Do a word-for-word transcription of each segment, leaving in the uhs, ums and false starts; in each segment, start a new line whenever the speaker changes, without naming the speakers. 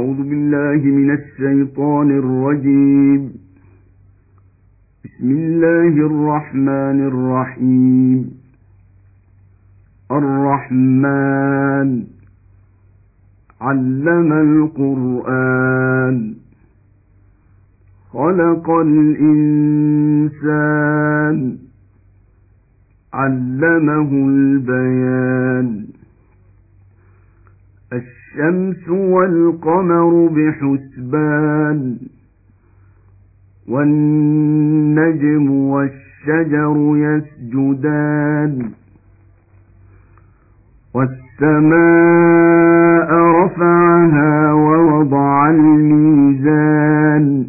أعوذ بالله من الشيطان الرجيم. بسم الله الرحمن الرحيم. الرحمن علم القرآن خلق الإنسان علمه البيان الشمس والقمر بحسبان والنجم والشجر يسجدان والسماء رفعها ووضع الميزان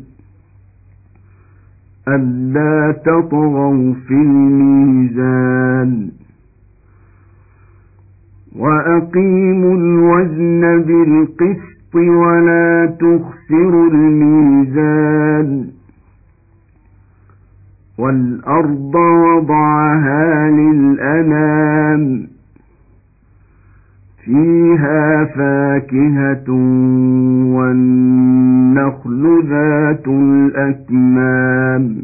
ألا تطغوا في الميزان وأقيموا الوزن بالقسط ولا تخسروا الميزان والأرض وضعها للأنام فيها فاكهة والنخل ذات الأكمام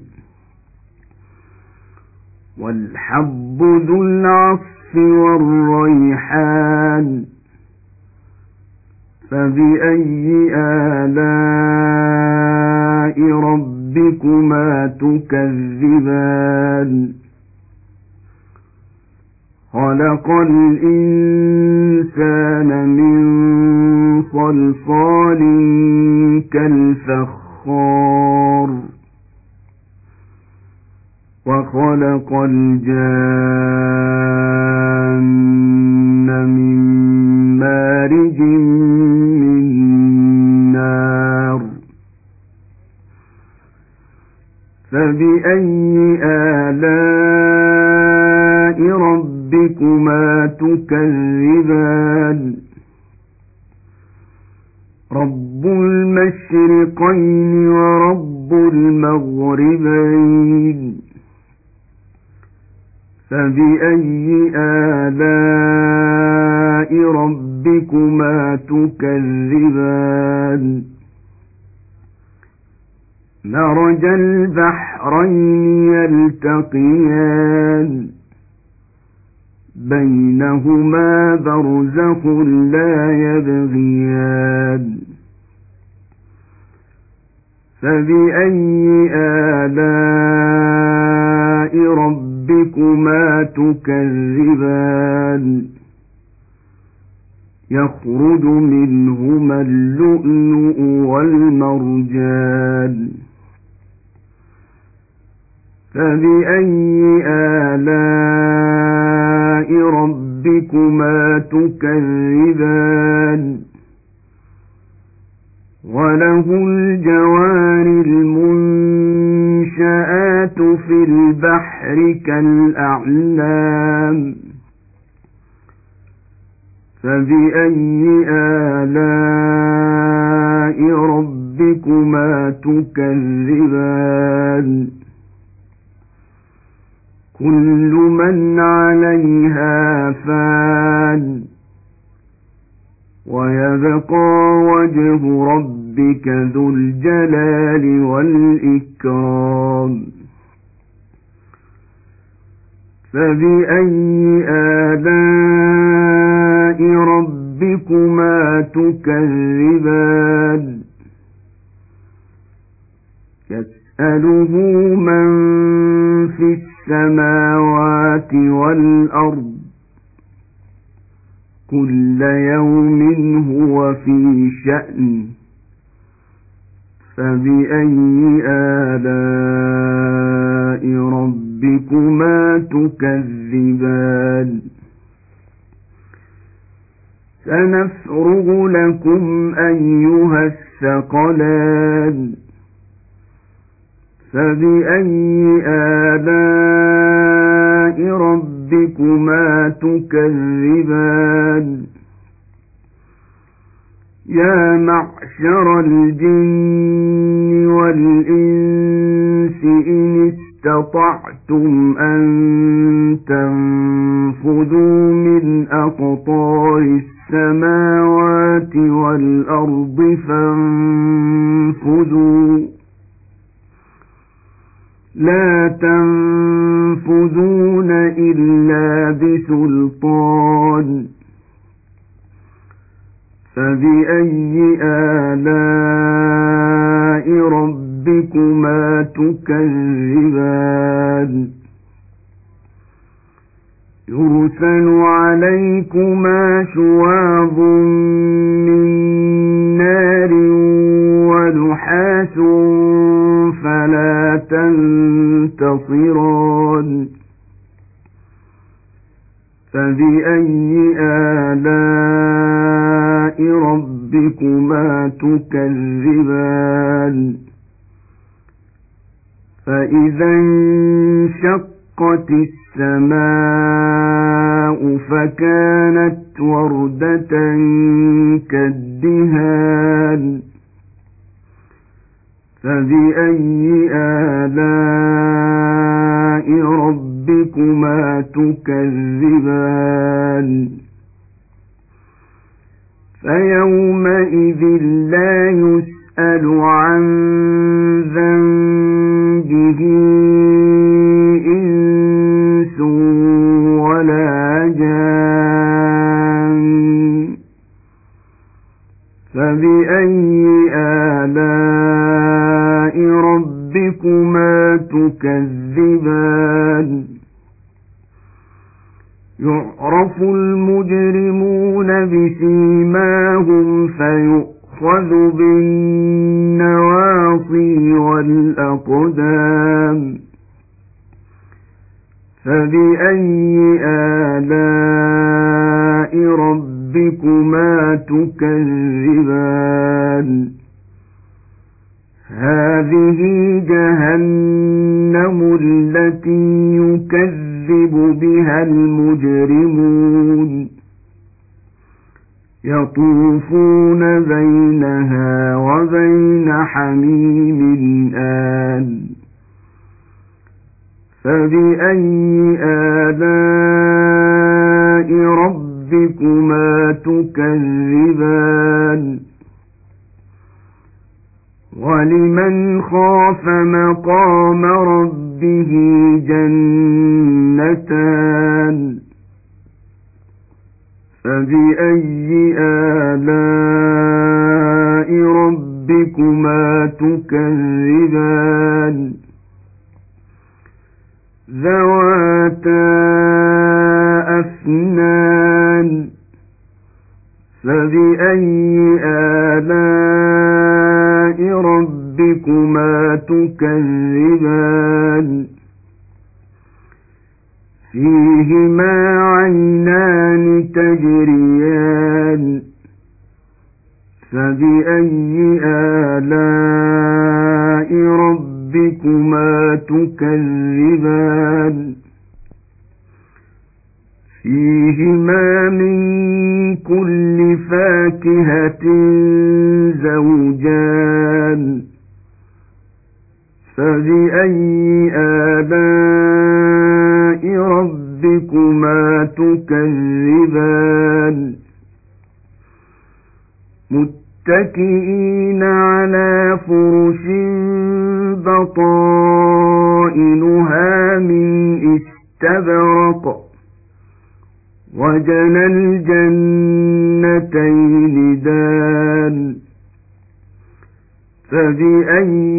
والحب ذو العصف والريحان فبأي آلاء ربكما تكذبان خلق الإنسان من صلصال كالفخار وخلق الجان من مارج من نار فبأي آلاء ربكما تكذبان رب المشرقين ورب المغربين فبأي آلاء ربكما تكذبان مرج البحرين يلتقيان بينهما برزخ لا يبغيان فبأي آلاء ربكما تكذبان يخرج منهما اللؤلؤ والمرجان فبأي آلاء ربكما تكذبان وله الجوار المنشآت في البحر كالأعلام فبأي آلاء ربكما تكذبان كل من عليها فان ويبقى وجه ربك ذو الجلال والإكرام فبأي آلاء ربكما تكذبان يسأله من في السماوات والأرض كل يوم هو في شأن فبأي آلاء ربكما تكذبان سنفرغ لكم أيها الثقلان فبأي آلاء ربكما تكذبان يا معشر الجن والإنس إن استطعتم أن تنفذوا من أقطار السماوات والأرض فانفذوا لا تنفذون إلا بسلطان فبأي آلاء ربكما تكذبان يرسل عليكما شواظ من نار ونحاس فلا تنتصران فبأي آلاء ربكما تكذبان فإذا انشقت السماء فكانت وردة كالدهان فبأي آلاء ربكما تكذبان فيومئذ لا يسأل عن ذنبه إنس ولا جان فبأي آلاء ربكما تكذبان يعرف المجرمون بسيماهم فيؤخذ بالنواصي والأقدام فبأي آلاء ربكما تكذبان هذه جهنم التي يكذب بها المجرمون يطوفون بينها وبين حميم آن فبأي آلاء ربكما تكذبان ولمن خاف مقام ربه جنتان فبأي آلاء ربكما تكذبان ذواتا أفنان فبأي آلاء ربكما تكذبان فيهما عينان تجريان فبأي آلاء ربكما تكذبان فيهما من كل فاكهة زوجان فبأي آلاء ربكما تكذبان متكئين على فرش بطائنها من استبرق وجنى الجنتين دان فبأي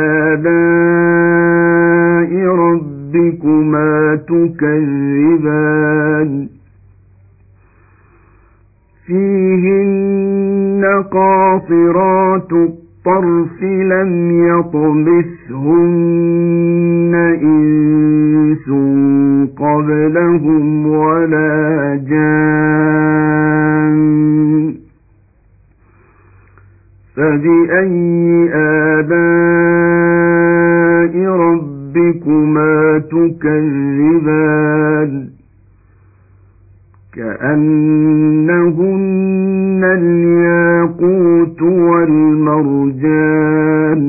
آلاء ربكما تكذبان فيهن قاصرات الطرف لم يطمثهن إنس قبلهم ولا جان فبأي آلاء ربكما تكذبان كأنهن الياقوت والمرجان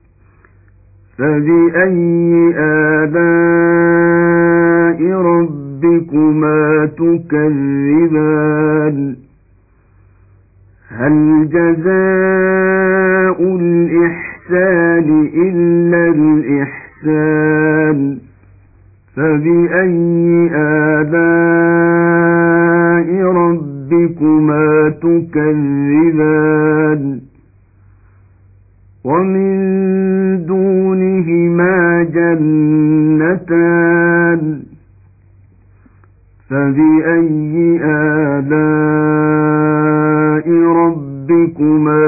فبأي آلاء ربكما ربكما تكذبان هل جزاء الإحسان إلا الإحسان فبأي آلاء ربكما تكذبان ومن دونهما جنتان فبأي آلاء ربكما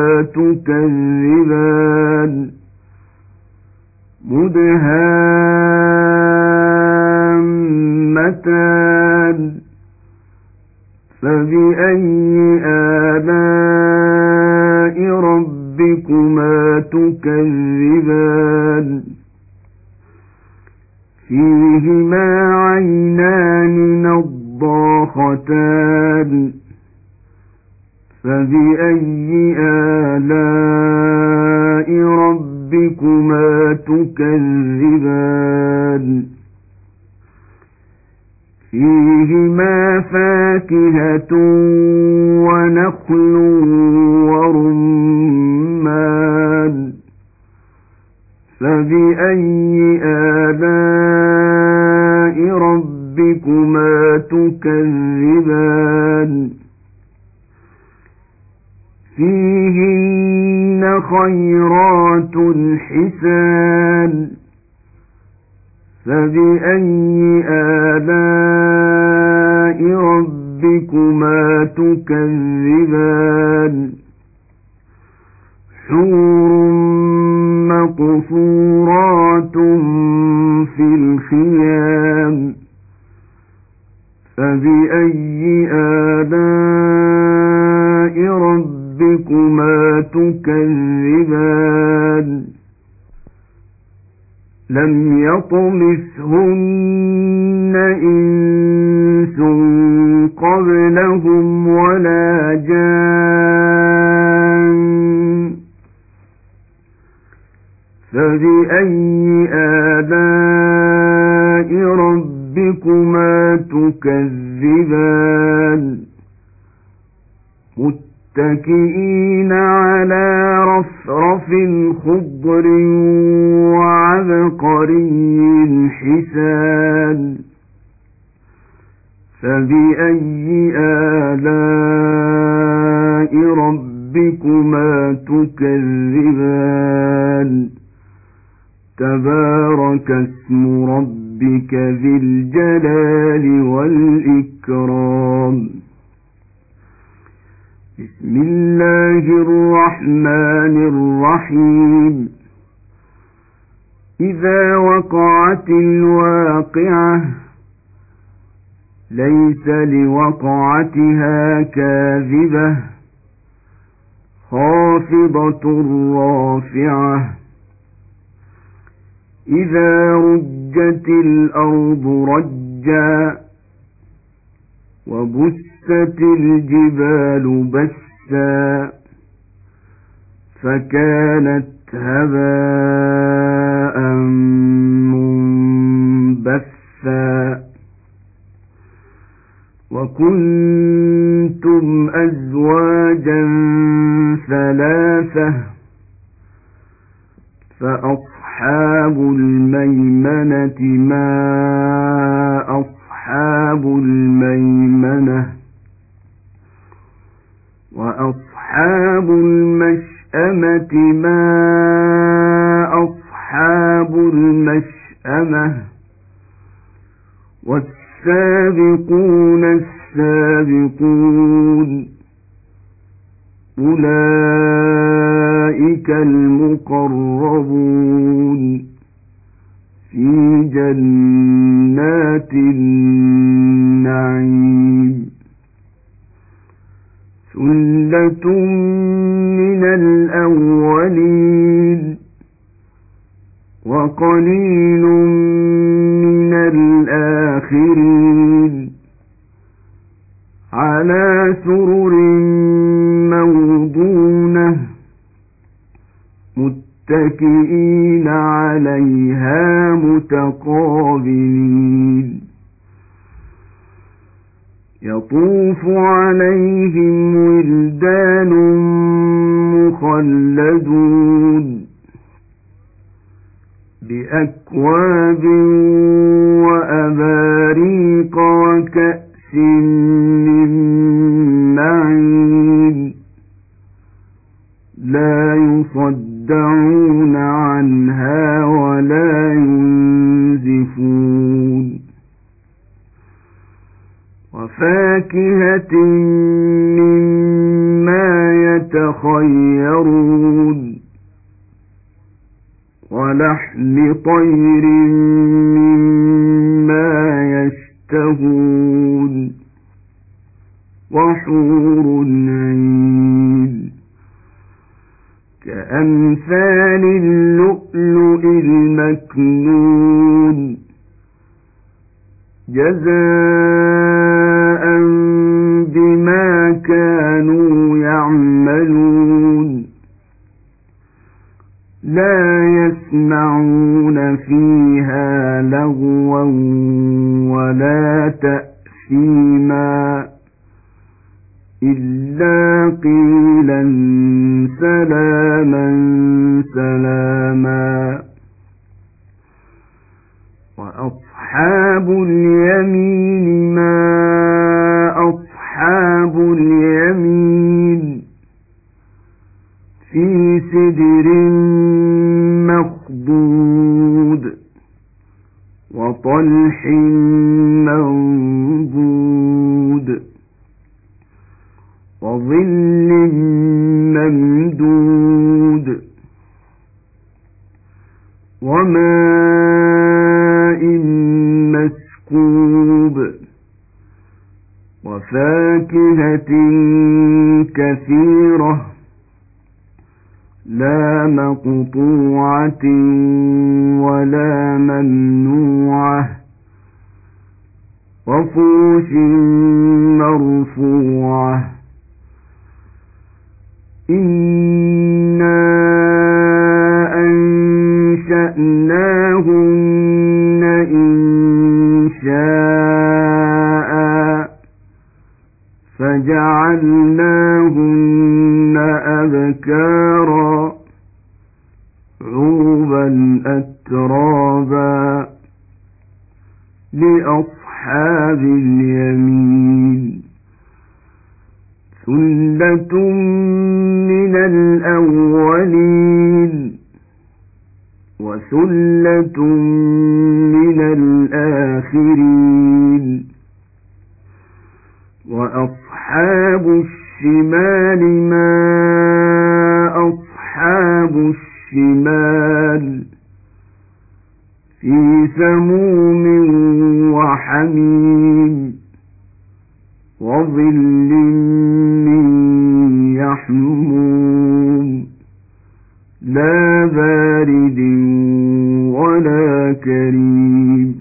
تكذبان مدهامتان فبأي آلاء ربكما تكذبان فيهما عينان نضاختان فبأي آلاء ربكما تكذبان فيهما فاكهة ونخل ورمان فبأي آلاء ربكما تكذبان فيهن خيرات حسان فبأي آلاء ربكما تكذبان حور مقصورات في الخيام فبأي آلاء ربكما تكذبان لم يطمثهن إنس قبلهم ولا جان فبأي آلاء ربكما تكذبان متكئين على رفرف خضر وعبقري حسان فبأي آلاء ربكما تكذبان تبارك اسم ربك ذي الجلال والإكرام بسم الله الرحمن الرحيم إذا وقعت الواقعة ليس لوقعتها كاذبة خافضة رافعة إذا رجت الأرض رجا وبست الجبال بسا فكانت هباء منبثا وكنتم أزواجا ثلاثة فأصحاب الميمنة ما أصحاب الميمنة وأصحاب المشأمة ما أصحاب المشأمة والسابقون السابقون أولئك المقربون في جنات النعيم ثلة من الأولين وقليل من الآخرين على سرر موضونة متكئين عليها متقابلين يطوف عليهم ولدان مخلدون بأكواب وأباريق وكأس من معين لا يصدعون عنها ولا ينزفون وفاكهة مما يتخيرون ولحم طير مما يشتهون وحور عين كأمثال اللؤلؤ المكنون جزاء بما كانوا يعملون لا يسمعون فيها لغوا ولا تأثيما إلا قيلا سلاما سلاما وأصحاب اليمين ما أصحاب اليمين في سدر مخضود وطلح منضود وظل ممدود وماء مسكوب وفاكهة كثيرة لا مقطوعة ولا ممنوعة وفرش مرفوعة إنا أنشأناهن إنشاء فجعلناهن أبكارا عربا أترابا لأصحاب اليمين ثلة من الأولين وثلة من الآخرين وأصحاب الشمال ما أصحاب الشمال في سموم وحميم وظل من يحموم لا بارد ولا كريم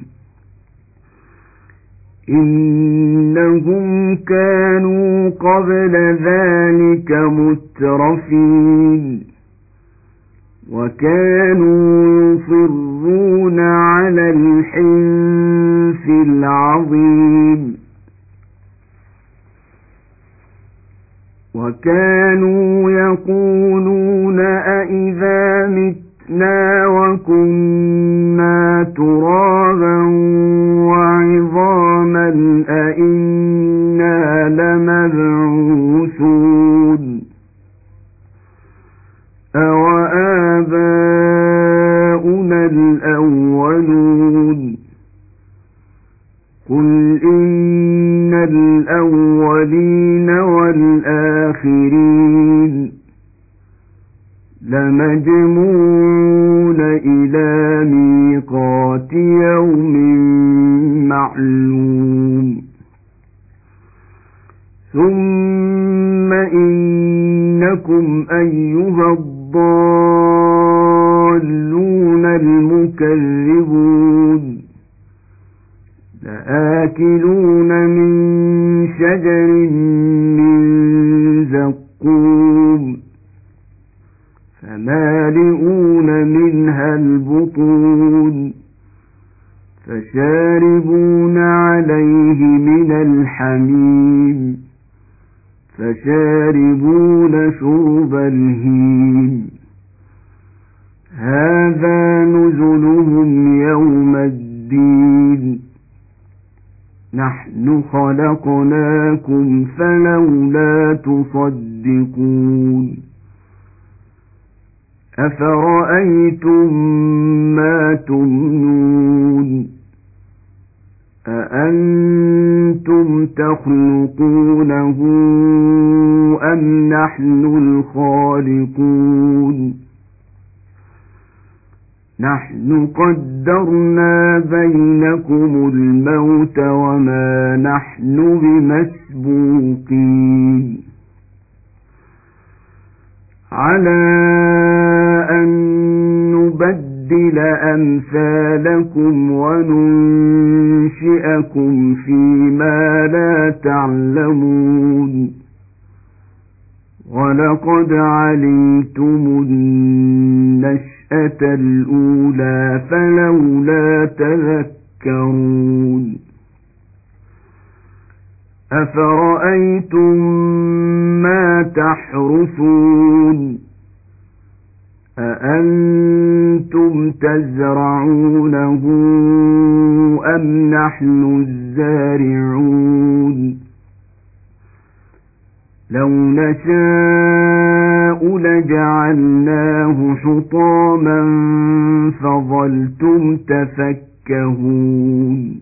إنهم كانوا قبل ذلك مترفين وكانوا يصرون على الحنث العظيم وكانوا يقولون أئذا متنا وكنا ترابا وعظاما أئنا لمبعوثون أوآباؤنا الأولون قل إن الأولين والآخرين لمجموعون إلى ميقات يوم معلوم ثم إنكم أيها الضالون المكذبون لآكلون من شجر من زقوم فمالئون منها البطون فشاربون عليه من من الحميم فشاربون شرب الهيم هذا نزلهم يوم الدين نحن خلقناكم فلولا تصدقون أفرأيتم ما تمنون أأنتم تخلقونه أم نحن الخالقون نحن قدرنا بينكم الموت وما نحن بمسبوقين على أن نبدل أمثالكم وننشئكم فيما لا تعلمون ولقد علمتم النشأة الأولى فلولا تذكرون أفرأيتم ما تحرثون أأنتم تزرعونه أم نحن الزارعون لو نشاء لجعلناه حطاما فظلتم تفكهون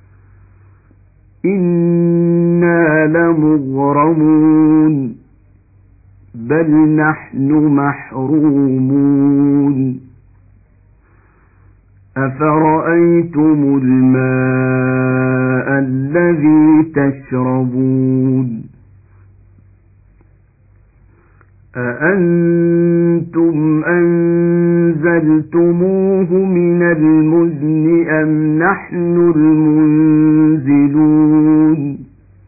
إنا لمغرمون بل نحن محرومون أفرأيتم الماء الذي تشربون أأنتم أنزلتموه من المزن أم نحن المنزلون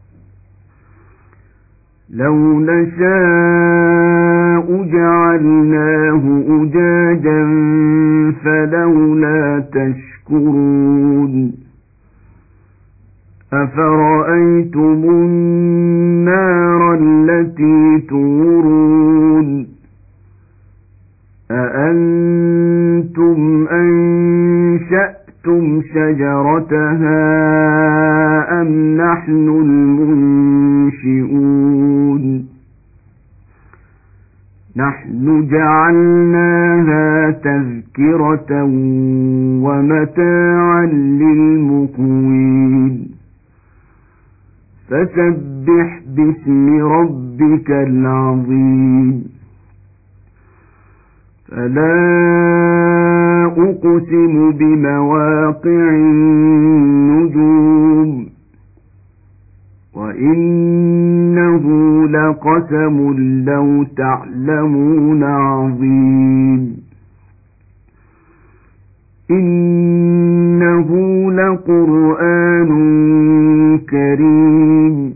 لو نشاء جعلناه أجاجا فلولا تشكرون أفرأيتم النار التي تورون أأنتم أنشأتم شجرتها أم نحن المنشئون نحن جعلناها تذكرة ومتاعا للمقوين فسبح باسم ربك العظيم فلا أقسم بمواقع النجوم وإنه لقسم لو تعلمون عظيم إنه لقرآن كريم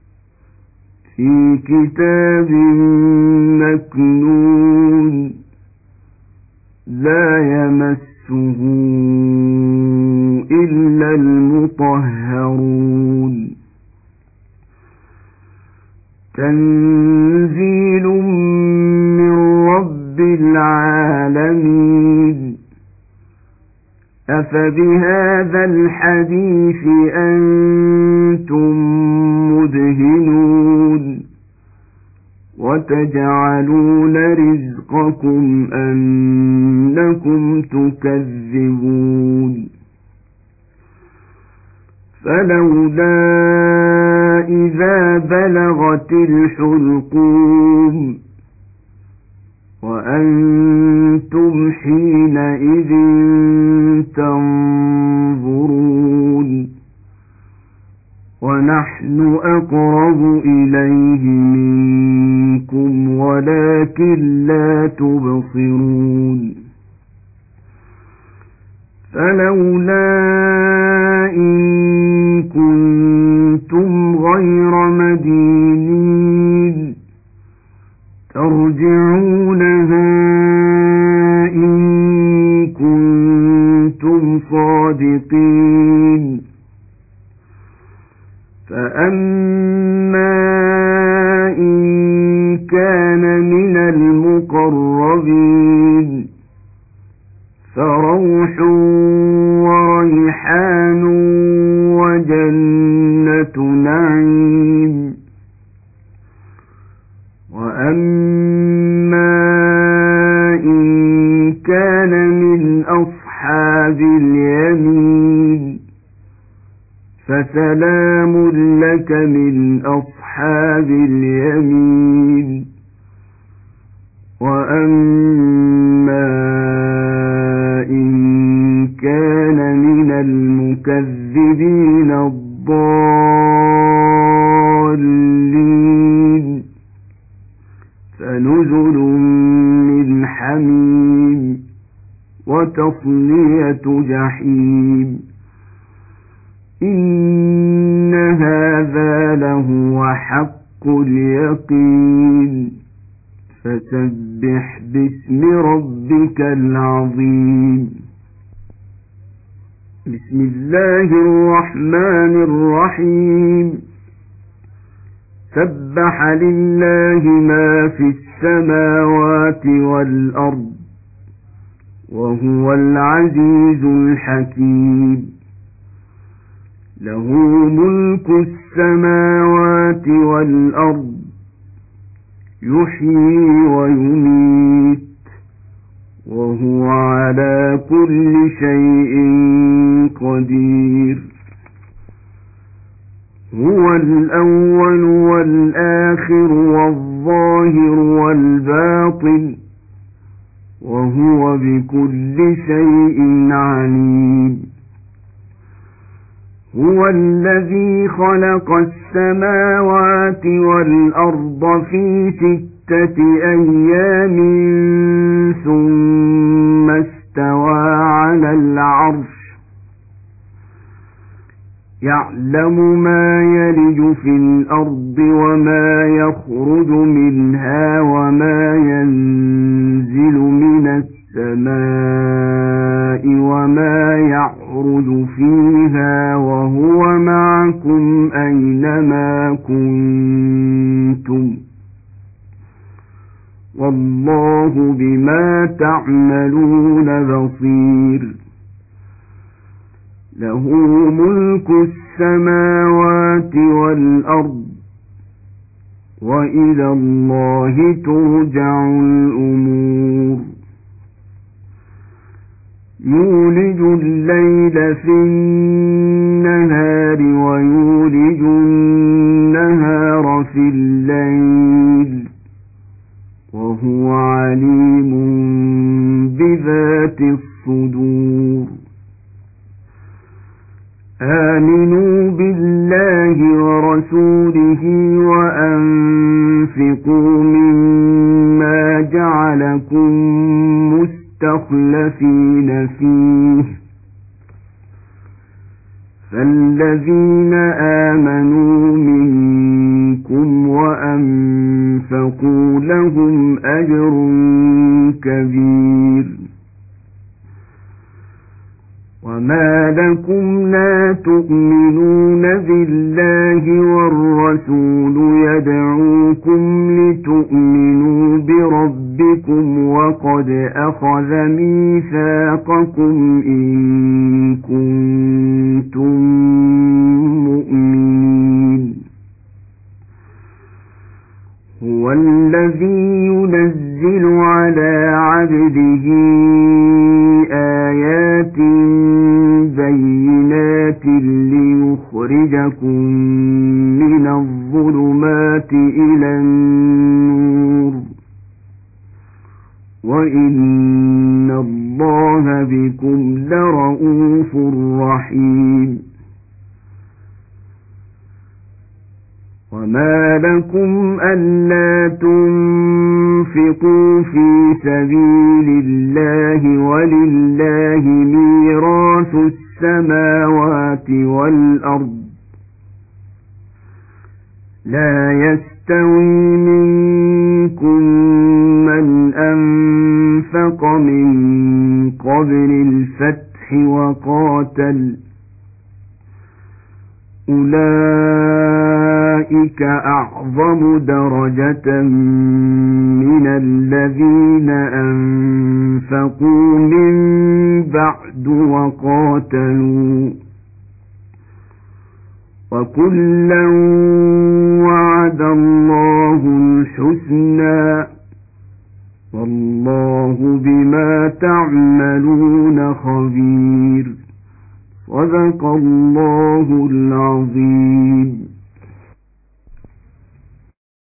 في كتاب مكنون لا يمسه إلا المطهرون تنزيل من رب العالمين أفبهذا الحديث أنتم مدهنون وتجعلون رزقكم أنكم تكذبون فلولا إذا بلغت الحلقوم وأنتم حينئذ تنظرون ونحن أقرب إليه منكم ولكن لا تبصرون فلولا إن كنتم غير مدينين ترجعونها إن كنتم صادقين فأما إن كان من المقربين فروح وريحان وجنة نعيم. وأما إن كان من أصحاب اليمين فسلام لك من أصحاب اليمين. وأما إن كان من المكذبين الضالين فنزل من حميم وتصلية جحيم. إن هذا لهو حق اليقين. فسبح باسم ربك العظيم. بسم الله الرحمن الرحيم. سبح لله ما في السماوات والأرض وهو العزيز الحكيم. له ملك السماوات والأرض يحيي ويميت وهو على كل شيء قدير. هو الأول والآخر والظاهر والباطن وهو بكل شيء عليم. هو الذي خلق السماوات والأرض في ستة أيام ثم استوى على العرش يعلم ما يلج في الأرض وما يخرج منها وما ينزل من السماء وما يعرج فيها وهو معكم أينما كنتم والله بما تعملون بصير. له ملك السماوات والأرض وإلى الله ترجع الأمور. يولج الليل في النهار ويولج النهار في الليل وهو عليم بذات الصدور. آمنوا بالله ورسوله وأنفقوا مما جعلكم مستخلفين فيه فالذين آمنوا منكم وأنفقوا لهم أجر كبير. وما لكم لا تؤمنون بالله والرسول يدعوكم لتؤمنوا بربكم وقد أخذ ميثاقكم إن كنتم مؤمنين. هو الذي ينزل على عبده آيات بينات ليخرجكم من الظلمات إلى النور وإن الله بكم لرؤوف رحيم. وما لكم ألا تنفقوا في سبيل الله ولله ميراث السماوات والأرض لا يستوي منكم من أنفق من قبل الفتح وقاتل أولئك أولئك أعظم درجة من الذين أنفقوا من بعد وقاتلوا وكلا وعد الله الحسنى والله بما تعملون خبير. صدق الله العظيم.